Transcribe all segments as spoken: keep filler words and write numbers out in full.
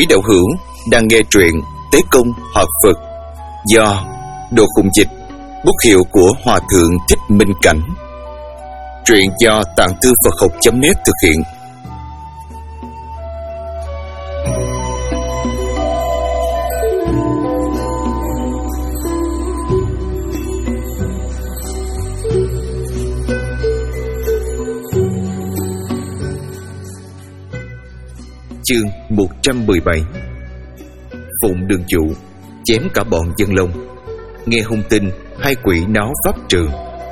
Quý đạo hữu đang nghe truyện Tế Công Hợp Phật do Đồ Khùng Dịch, bút hiệu của Hòa Thượng Thích Minh Cảnh. Truyện do Tạng Thư Phật Học chấm net thực hiện. Chương một trăm mười bảy. Phụng đường chủ chém cả bọn dân lông. Nghe hung tin hai quỷ náo pháp trường.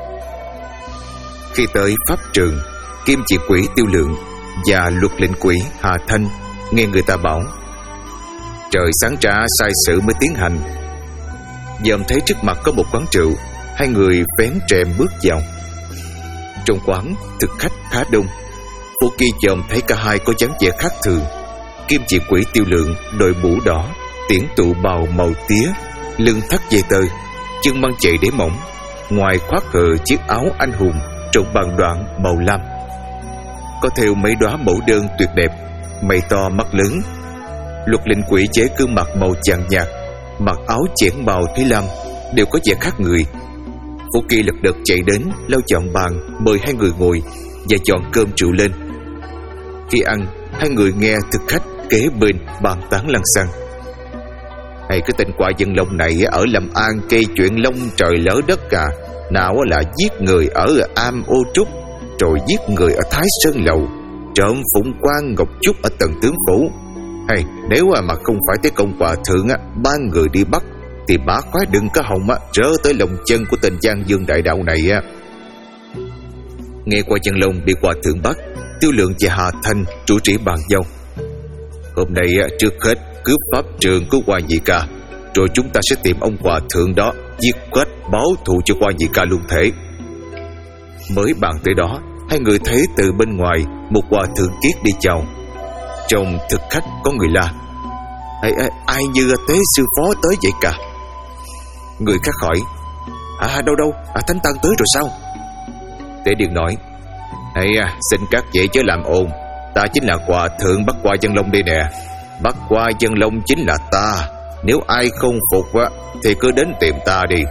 Khi tới pháp trường, Kim Chỉ Quỷ Tiêu Lượng và Luật Lệnh Quỷ Hà Thanh nghe người ta bảo trời sáng ra sai sự mới tiến hành. Dòm thấy trước mặt có một quán rượu, hai người vén rèm bước vào. Trong quán thực khách khá đông. Phổ Kỳ dòm thấy cả hai có dáng vẻ khác thường. Kim Chỉ Quỷ Tiêu Lượng đội mũ đỏ, tiễn tụ bào màu tía, lưng thắt dây tơ, chân mang chạy đế mỏng, ngoài khoác cờ chiếc áo anh hùng trộn bằng đoạn màu lam, có theo mấy đóa mẫu đơn tuyệt đẹp, mày to mắt lớn. Luật Lệnh Quỷ chế gương mặt màu vàng nhạt, mặc áo chẽn bào thúy lam, đều có vẻ khác người. Phổ Kỳ lật đật chạy đến lau dọn bàn, mời hai người ngồi và chọn cơm rượu lên. Khi ăn, hai người nghe thực khách kế bên bàn tán lăng xăng. Hay cái tên quạ dân lông này ở Lâm An gây chuyện lông trời lỡ đất cả. Nào là giết người ở Am Ô Trúc, rồi giết người ở Thái Sơn Lầu, trộm phụng quan ngọc trúc ở Tần Tướng Phủ. Hay nếu mà không phải tới công hòa thượng á, ba người đi bắt, thì bá khóa đừng có hồng á rớ tới lòng chân của tên Giang Dương đại đạo này á. Nghe qua dân lông bị hòa thượng bắt, Tiêu Lượng và Hà Thanh chủ trì bàn giao. Hôm nay trước hết cướp pháp trường của Hoa Nhị Ca, rồi chúng ta sẽ tìm ông hòa thượng đó giết quách báo thù cho Hoa Nhị Ca luôn thể. Mới bàn tới đó, hai người thấy từ bên ngoài một hòa thượng kiết đi chào. Trong thực khách có người la: ai, ai, ai như tế sư phó tới vậy cả? Người khác hỏi: À đâu đâu, à, Thánh Tăng tới rồi sao? Tế Điền nói: Hay à, xin các vị chớ làm ồn, ta chính là hòa thượng Bắc Qua Dân Long đây nè. Bắc Qua Dân Long chính là ta. Nếu ai không phục á, thì cứ đến tìm ta đi.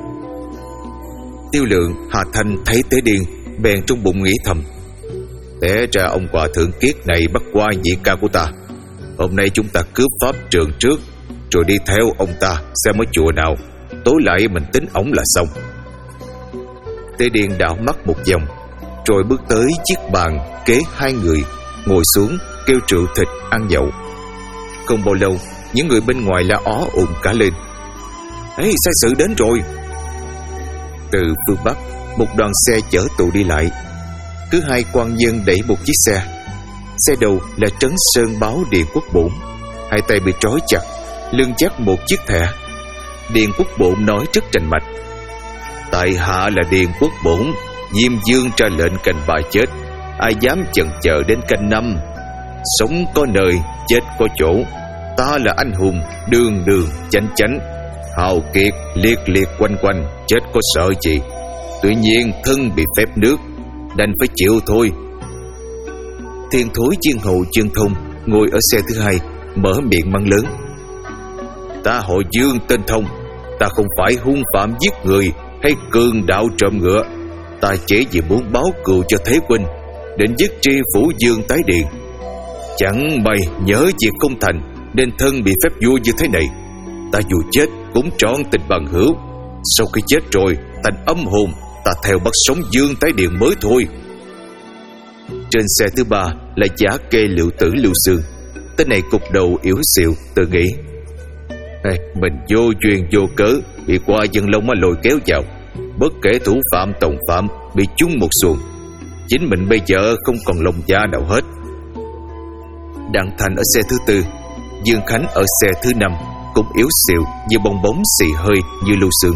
Tiêu Lượng, Hà Thanh thấy Tế Điền, bèn trong bụng nghĩ thầm: Té ra ông hòa thượng kiết này Bắc Qua Nhị Ca của ta. Hôm nay chúng ta cướp pháp trường trước, rồi đi theo ông ta xem ở chùa nào, tối lại mình tính ổng là xong. Tế Điền đảo mắt một vòng, rồi bước tới chiếc bàn kế hai người, ngồi xuống kêu rượu thịt ăn nhậu. Không bao lâu, những người bên ngoài la ó ồn cả lên: Ê, sai sự đến rồi! Từ phương Bắc, một đoàn xe chở tù đi lại. Cứ hai quan nhân đẩy một chiếc xe. Xe đầu là Trấn Sơn Báo Điền Quốc Bổn, hai tay bị trói chặt, lưng dắt một chiếc thẻ. Điền Quốc Bổn nói rất rành mạch: Tại hạ là Điền Quốc Bổn, Diêm Dương ra lệnh canh ba chết, ai dám chần chờ đến canh năm. Sống có nơi, chết có chỗ. Ta là anh hùng, đường đường chánh chánh, hào kiệt liệt liệt quanh quanh, chết có sợ gì. Tuy nhiên thân bị phép nước, đành phải chịu thôi. Thiên Thối Chiên Hậu Chương Thông ngồi ở xe thứ hai, mở miệng mắng lớn: Ta họ Dương tên Thông, ta không phải hung phạm giết người hay cường đạo trộm ngựa. Ta chỉ vì muốn báo cừu cho Thế Huynh, định giết tri phủ Dương tái điện. Chẳng may nhớ việc không thành, nên thân bị phép vua như thế này. Ta dù chết cũng trọn tình bằng hữu. Sau khi chết rồi thành âm hồn, ta theo bắt sống Dương tái điện mới thôi. Trên xe thứ ba là giả kê Liệu Tử Lưu Sương. Tên này cục đầu yếu xìu, tự nghĩ: hey, mình vô duyên vô cớ bị Qua Dân Long mà lôi kéo vào, bất kể thủ phạm tổng phạm bị chung một xuồng. Chính mình bây giờ không còn lông da nào hết. Đặng Thành ở xe thứ tư, Dương Khánh ở xe thứ năm cũng yếu xìu như bong bóng xì hơi như Lưu Sương.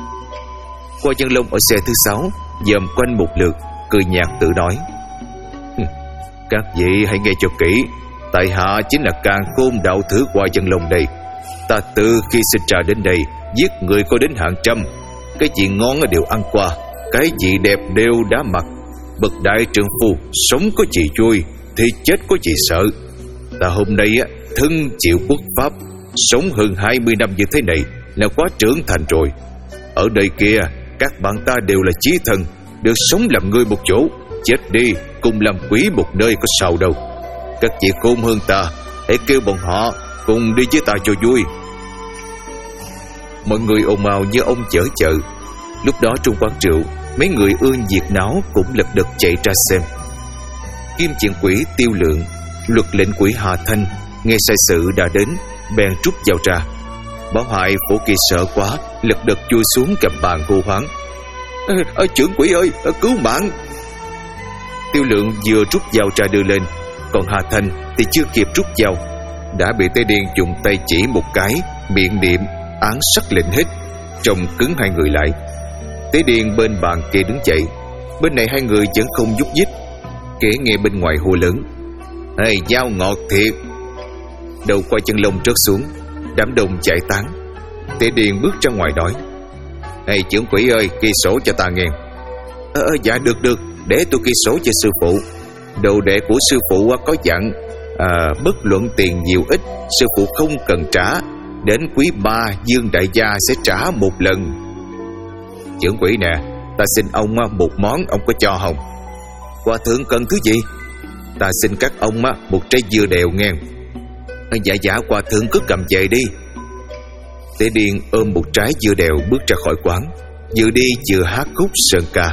Qua Dân Long ở xe thứ sáu dòm quanh một lượt, cười nhạt tự nói: Các vị hãy nghe cho kỹ, tại hạ chính là Càn Khôn đạo thứ Qua Dân Long đây. Ta từ khi sinh ra đến đây giết người có đến hàng trăm. Cái gì ngon đều ăn qua, cái gì đẹp đều đã mặc. Bậc đại trượng phu sống có gì vui, thì chết có gì sợ. Ta hôm nay á thân chịu quốc pháp, sống hơn hai mươi năm như thế này là quá trưởng thành rồi. Ở đây kia, các bạn ta đều là chí thân, được sống làm người một chỗ, chết đi cùng làm quỷ một nơi có sao đâu. Các chị khôn hơn ta, hãy kêu bọn họ cùng đi với ta cho vui. Mọi người ồn ào như ông chở chợ. Lúc đó trong quán rượu, mấy người ưa nhiệt náo cũng lật đật chạy ra xem. Kim Diện Quỷ, Tiêu Lượng, Luật Lệnh Quỷ Hà Thanh nghe sai sự đã đến, bèn rút dao ra. Bảo Hại Phổ Kỳ sợ quá, lật đật chui xuống cầm bàn hô hoáng: à, à, trưởng quỷ ơi, à, cứu mạng! Tiêu Lượng vừa rút dao ra đưa lên, còn Hà Thanh thì chưa kịp rút dao đã bị Tế Điên dùng tay chỉ một cái, miệng niệm án sắc lệnh hết, trông cứng hai người lại. Tế Điên bên bàn kia đứng dậy, bên này hai người vẫn không nhúc nhích. Kẻ nghe bên ngoài hô lớn: Ê, dao ngọt thiệt! Đầu qua chân lông rớt xuống, đám đông giải tán. Tế Điên bước ra ngoài nói: Ê, trưởng quỷ ơi, ghi sổ cho ta nghe. Ờ, à, dạ được được, để tôi ghi sổ cho sư phụ. Đồ đệ của sư phụ có dặn, à, bất luận tiền nhiều ít, sư phụ không cần trả. Đến quý ba, Dương đại gia sẽ trả một lần. Trưởng quỷ nè, ta xin ông một món, ông có cho không? Hòa thượng cần thứ gì? Ta xin các ông một trái dưa đèo nghe. Dạ dạ, hòa thượng cứ cầm về đi. Tế Điên ôm một trái dưa đèo bước ra khỏi quán, vừa đi vừa hát khúc sơn ca: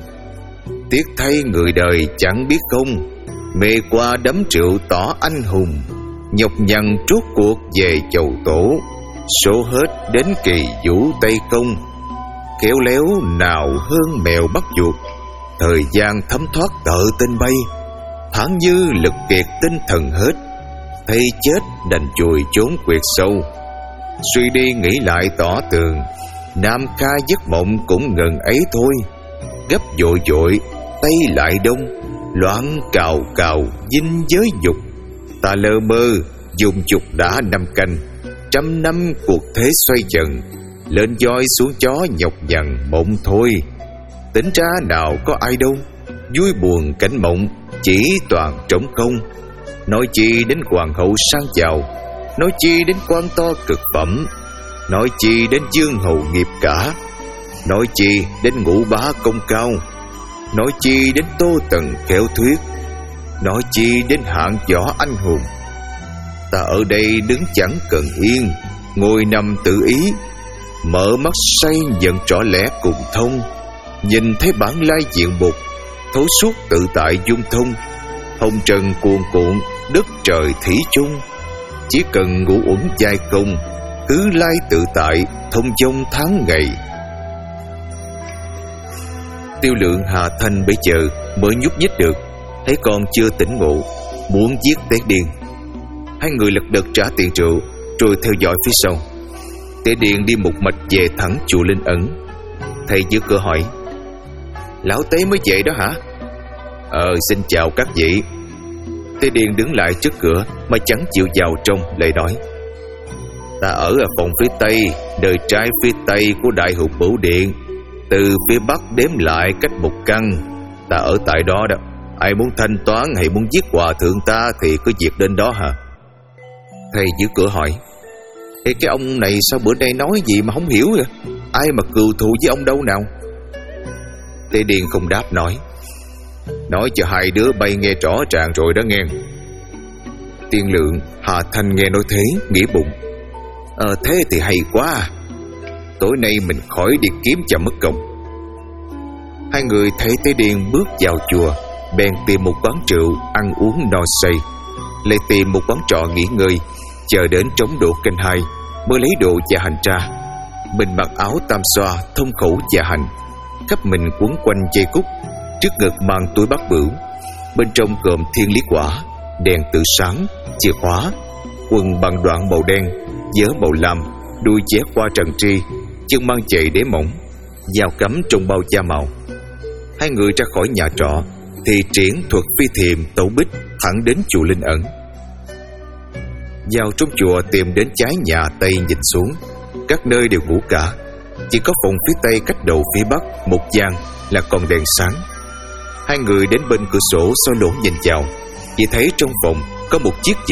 Tiếc thay người đời chẳng biết không, mê qua đấm rượu tỏ anh hùng, nhọc nhằn trút cuộc về chầu tổ, số hết đến kỳ vũ Tây Công. Khéo léo nào hơn mèo bắt chuột, thời gian thấm thoát tợ tên bay. Thẳng như lực kiệt tinh thần hết, thấy chết đành chùi trốn quyệt sâu. Suy đi nghĩ lại tỏ tường, Nam Kha giấc mộng cũng ngần ấy thôi. Gấp dội dội tay lại đông, loạn cào cào dinh giới dục. Ta lơ mơ dùng dục đã năm canh, trăm năm cuộc thế xoay dần. Lên voi xuống chó nhọc nhằn mộng thôi. Tính ra nào có ai đâu, vui buồn cảnh mộng chỉ toàn trống không. Nói chi đến hoàng hậu sang giàu, nói chi đến quan to cực phẩm, nói chi đến dương hầu nghiệp cả, nói chi đến ngũ bá công cao, nói chi đến tô tần khéo thuyết, nói chi đến hạng võ anh hùng. Ta ở đây đứng chẳng cần yên, ngồi nằm tự ý, mở mắt say nhận rõ lẽ cùng thông. Nhìn thấy bản lai diện bục, thấu suốt tự tại dung thông. Hồng trần cuồn cuộn, đất trời thủy chung. Chỉ cần ngủ uẩn giai công, cứ lai tự tại, thông dong tháng ngày. Tiêu Lượng, Hà Thanh bây giờ mới nhúc nhích được, thấy còn chưa tỉnh ngộ, muốn giết Tế Điên. Hai người lật đật trả tiền rượu, rồi theo dõi phía sau. Tế Điên đi một mạch về thẳng chùa Linh Ẩn. Thầy giữ cửa hỏi: Lão Tế mới về đó hả? Ờ, xin chào các vị. Tế Điên đứng lại trước cửa mà chẳng chịu vào trong, lại nói: Ta ở ở phòng phía tây, đời trái phía tây của Đại Hùng Bửu Điện. Từ phía bắc đếm lại cách một căn. Ta ở tại đó đó. Ai muốn thanh toán hay muốn giết hòa thượng ta thì cứ việc đến đó hả? Thầy giữ cửa hỏi: Ê, cái ông này sao bữa nay nói gì mà không hiểu vậy? Ai mà cừu thù với ông đâu nào? Tế Điên không đáp, nói: Nói cho hai đứa bay nghe rõ ràng rồi đó nghe. Tiên Lượng, Hà Thanh nghe nói thế, nghĩ bụng: Ờ thế thì hay quá, tối nay mình khỏi đi kiếm cho mất công. Hai người thấy Tế Điên bước vào chùa, bèn tìm một quán rượu ăn uống no say, lại tìm một quán trọ nghỉ ngơi, chờ đến trống độ canh hai mới lấy đồ dạ hành ra. Mình mặc áo tam xoa thông khẩu dạ hành, khắp mình quấn quanh dây cúc, trước ngực mang túi bát bửu, bên trong gồm thiên lý quả, đèn tự sáng, chìa khóa, quần bằng đoạn màu đen, vớ màu lam, đuôi ché qua trần tri, chân mang giày đế mỏng, dao cắm trong bao da màu. Hai người ra khỏi nhà trọ thì triển thuật phi thiềm tẩu bích thẳng đến chùa Linh Ẩn. Vào trong chùa tìm đến trái nhà tây nhìn xuống, các nơi đều ngủ cả, chỉ có phòng phía tây cách đầu phía bắc một gian là còn đèn sáng. Hai người đến bên cửa sổ soi lỗ nhìn vào, chỉ thấy trong phòng có một chiếc giường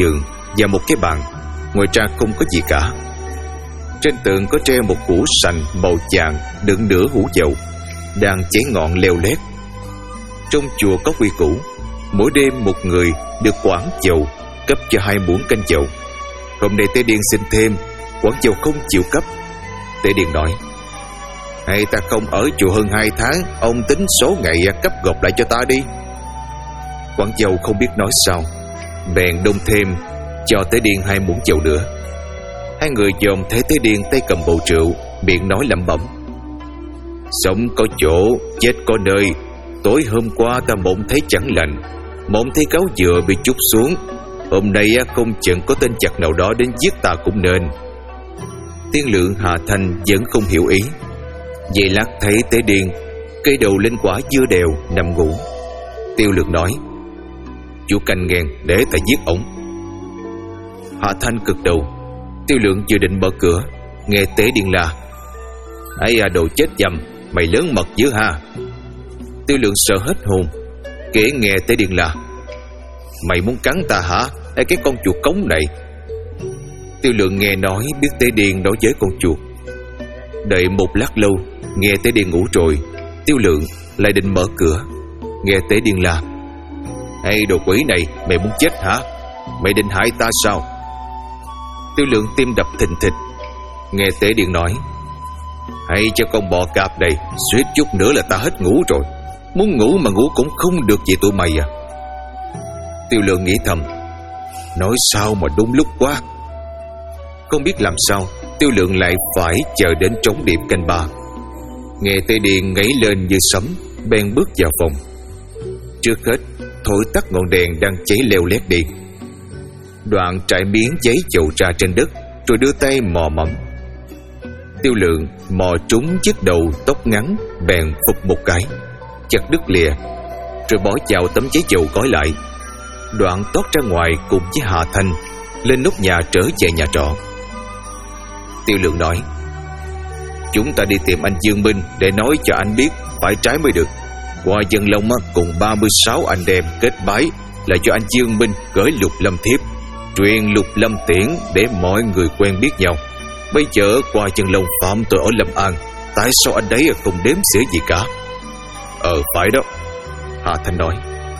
và một cái bàn. Ngoài ra không có gì cả. Trên tường có treo một củ sành màu vàng đựng nửa hũ dầu đang cháy ngọn leo lét. Trong chùa có quy củ, mỗi đêm một người được quảng dầu cấp cho hai muỗng canh dầu. Hôm nay Tế Điền xin thêm, quảng dầu không chịu cấp. Tế Điền nói: hay ta không ở chùa hơn hai tháng, ông tính số ngày cấp gộp lại cho ta đi. Quảng dầu không biết nói sao, bèn đôn thêm cho Tế Điền hai muỗng dầu nữa. Hai người dòm thấy Tế Điền tay cầm bầu rượu, miệng nói lẩm bẩm: sống có chỗ, chết có nơi. Tối hôm qua ta mộng thấy chẳng lành, mộng thấy cáo dừa bị trút xuống. Hôm nay không chừng có tên giặc nào đó đến giết ta cũng nên. Tiên Lượng, Hà Thanh vẫn không hiểu ý. Vậy lát thấy Tế Điền cây đầu lên quả dưa đèo nằm ngủ. Tiêu Lượng nói: chú canh nghe, để ta giết ổng. Hà Thanh cực đầu. Tiêu Lượng vừa định mở cửa, nghe Tế Điền la: ấy à, đồ chết dầm, mày lớn mật dữ ha. Tiêu Lượng sợ hết hồn, kể nghe Tế Điền la: mày muốn cắn ta hả, hay cái con chuột cống này? Tiêu Lượng nghe nói biết Tế Điền nói với con chuột. Đợi một lát lâu, nghe Tế Điền ngủ rồi, Tiêu Lượng lại định mở cửa, nghe Tế Điền la: hay đồ quỷ này, mày muốn chết hả? Mày định hại ta sao? Tiêu Lượng tim đập thình thịch, nghe Tế Điền nói: hay cho con bò cạp này, suýt chút nữa là ta hết ngủ rồi. Muốn ngủ mà ngủ cũng không được vậy tụi mày à. Tiêu Lượng nghĩ thầm: nói sao mà đúng lúc quá. Không biết làm sao, Tiêu Lượng lại phải chờ đến trống điểm canh ba. Nghe Tế Điền ngẩng lên như sấm, bèn bước vào phòng. Trước hết thổi tắt ngọn đèn đang cháy leo lét đi. Đoạn trải miếng giấy dầu ra trên đất, rồi đưa tay mò mẫm. Tiêu Lượng mò trúng chiếc đầu tóc ngắn, bèn phụp một cái, chặt đứt lìa, rồi bỏ vào tấm giấy dầu gói lại. Đoạn tót ra ngoài cùng với Hà Thanh lên nóc nhà trở về nhà trọ. Tiêu Lượng nói: chúng ta đi tìm anh Dương Minh để nói cho anh biết phải trái mới được. Qua Dân Long cùng ba mươi sáu anh em kết bái là cho anh Dương Minh gửi Lục Lâm thiếp, truyền Lục Lâm tiễn để mọi người quen biết nhau. Bây giờ Qua Dân Long phạm tội ở Lâm An, tại sao anh đấy không đếm xỉa gì cả? Ờ phải đó, Hà Thanh nói.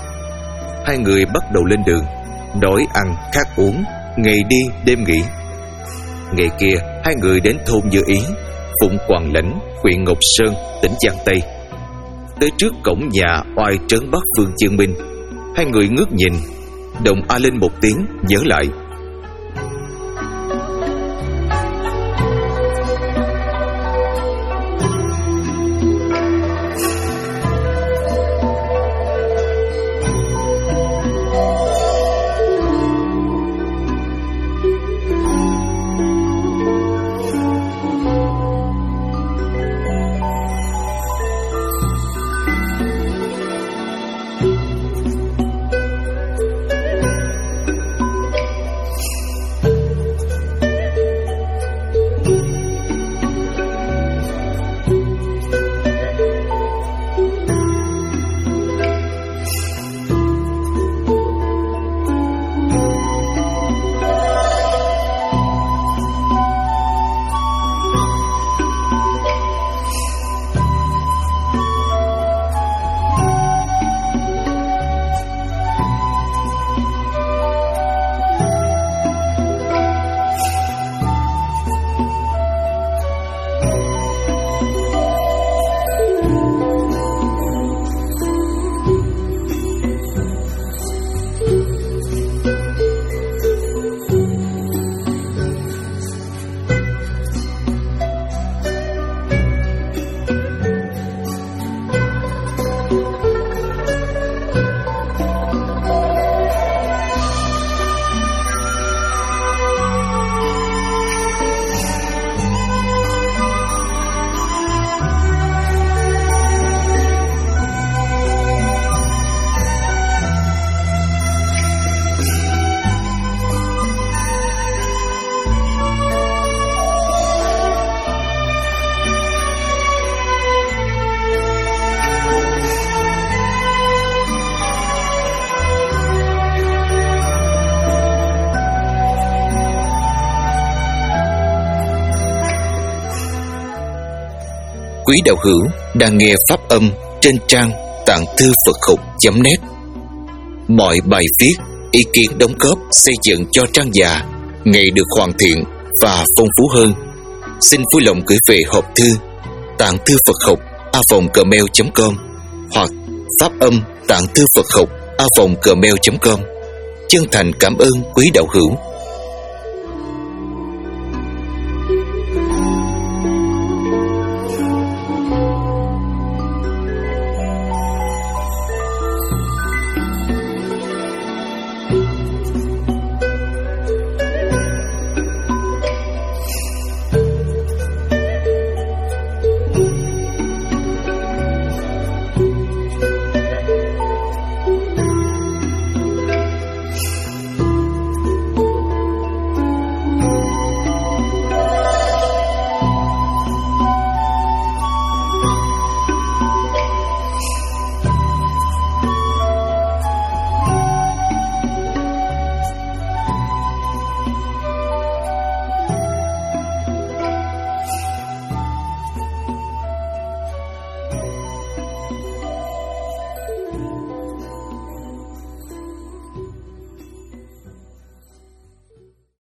Hai người bắt đầu lên đường, đói ăn khát uống, ngày đi đêm nghỉ. Ngày kia hai người đến thôn Như Ý, Phụng Quảng Lãnh, huyện Ngọc Sơn, tỉnh Giang Tây. Tới trước cổng nhà oai trấn Bắc Vương Dương Minh, hai người ngước nhìn, đồng a lên một tiếng, nhớ lại. quý đạo hữu đang nghe pháp âm trên trang tạng thư Phật học chấm net. Mọi bài viết, ý kiến đóng góp xây dựng cho trang già ngày được hoàn thiện và phong phú hơn, xin vui lòng gửi về hộp thư tạng thư Phật học a vòng gmail chấm com hoặc pháp âm tạng thư Phật học a vòng gmail chấm com. Chân thành cảm ơn quý đạo hữu.